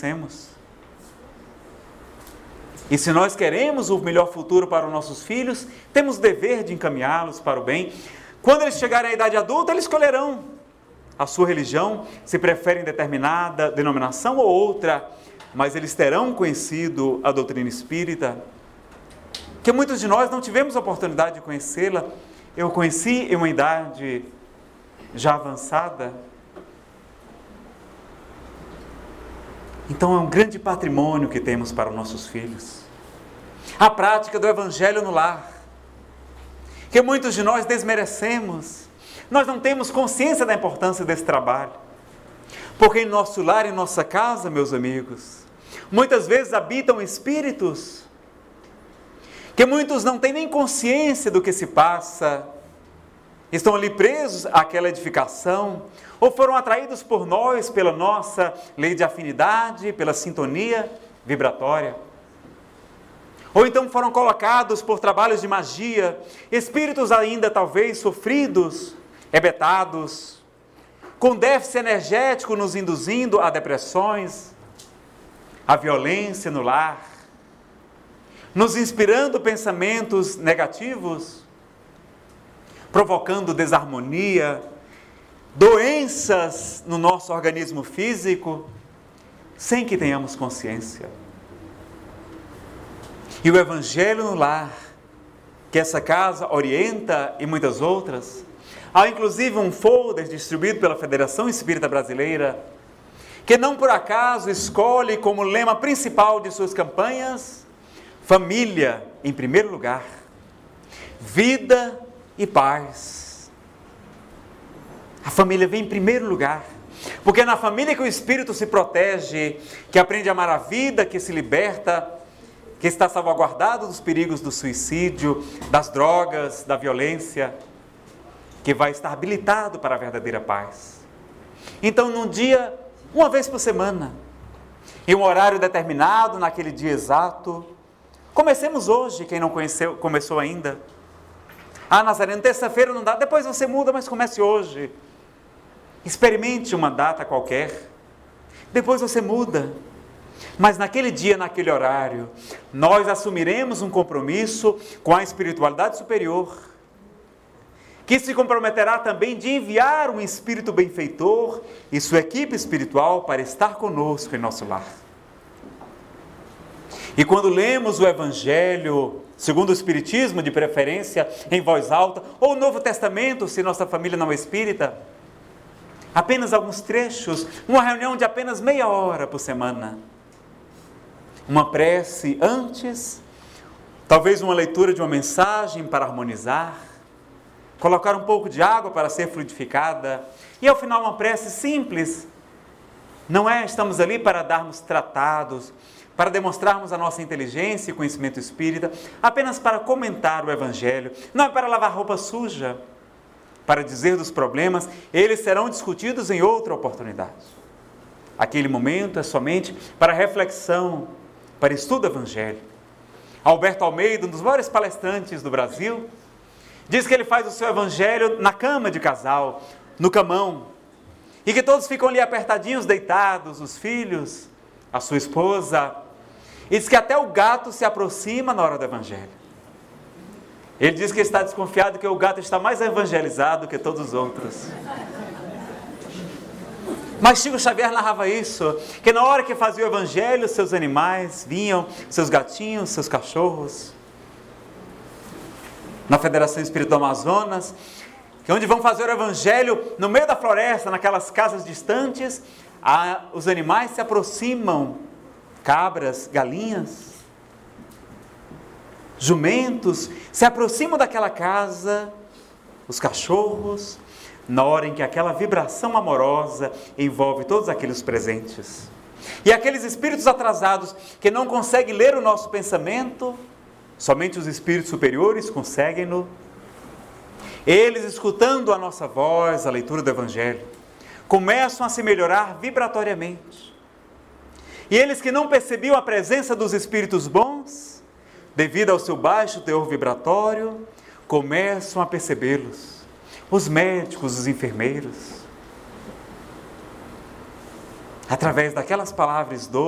conhecemos. E se nós queremos o melhor futuro para os nossos filhos, temos o dever de encaminhá-los para o bem. Quando eles chegarem à idade adulta, eles escolherão a sua religião, se preferem determinada denominação ou outra, mas eles terão conhecido a doutrina espírita, que muitos de nós não tivemos a oportunidade de conhecê-la. Eu conheci em uma idade já avançada. Então é um grande patrimônio que temos para os nossos filhos. A prática do Evangelho no lar, que muitos de nós desmerecemos. Nós não temos consciência da importância desse trabalho. Porque em nosso lar, em nossa casa, meus amigos, muitas vezes habitam espíritos que muitos não têm nem consciência do que se passa, estão ali presos àquela edificação, ou foram atraídos por nós, pela nossa lei de afinidade, pela sintonia vibratória. Ou então foram colocados por trabalhos de magia, espíritos ainda talvez sofridos, hebetados, com déficit energético nos induzindo a depressões, a violência no lar, nos inspirando pensamentos negativos, provocando desarmonia, doenças no nosso organismo físico, sem que tenhamos consciência. E o Evangelho no lar, que essa casa orienta e muitas outras, há inclusive um folder distribuído pela Federação Espírita Brasileira, que não por acaso escolhe como lema principal de suas campanhas, família em primeiro lugar, vida e paz. A família vem em primeiro lugar, porque é na família que o espírito se protege, que aprende a amar a vida, que se liberta, que está salvaguardado dos perigos do suicídio, das drogas, da violência, que vai estar habilitado para a verdadeira paz. Então, num dia, uma vez por semana, em um horário determinado, naquele dia exato, comecemos hoje, quem não começou ainda. Ah, Nazareno, terça-feira não dá, depois você muda, mas comece hoje. Experimente uma data qualquer, depois você muda. Mas naquele dia, naquele horário, nós assumiremos um compromisso com a espiritualidade superior, que se comprometerá também de enviar um espírito benfeitor e sua equipe espiritual para estar conosco em nosso lar. E quando lemos o Evangelho, segundo o Espiritismo, de preferência, em voz alta, ou o Novo Testamento, se nossa família não é espírita, apenas alguns trechos, uma reunião de apenas meia hora por semana, uma prece antes, talvez uma leitura de uma mensagem para harmonizar, colocar um pouco de água para ser fluidificada, e ao final uma prece simples. Não estamos ali para darmos tratados, para demonstrarmos a nossa inteligência e conhecimento espírita, apenas para comentar o Evangelho, não é para lavar roupa suja, para dizer dos problemas, eles serão discutidos em outra oportunidade. Aquele momento é somente para reflexão, para estudo do Evangelho. Alberto Almeida, um dos maiores palestrantes do Brasil, diz que ele faz o seu Evangelho na cama de casal, no camão, e que todos ficam ali apertadinhos, deitados, os filhos, a sua esposa, e diz que até o gato se aproxima na hora do Evangelho. Ele diz que está desconfiado que o gato está mais evangelizado que todos os outros. Mas Chico Xavier narrava isso, que na hora que fazia o Evangelho, seus animais vinham, seus gatinhos, seus cachorros. Na Federação Espírita do Amazonas, que onde vão fazer o Evangelho, no meio da floresta, naquelas casas distantes, os animais se aproximam, cabras, galinhas, jumentos, se aproximam daquela casa, os cachorros, na hora em que aquela vibração amorosa envolve todos aqueles presentes. E aqueles espíritos atrasados que não conseguem ler o nosso pensamento, somente os espíritos superiores conseguem-no. Eles, escutando a nossa voz, a leitura do Evangelho, começam a se melhorar vibratoriamente. E eles que não percebiam a presença dos espíritos bons, devido ao seu baixo teor vibratório, começam a percebê-los. Os médicos, os enfermeiros, através daquelas palavras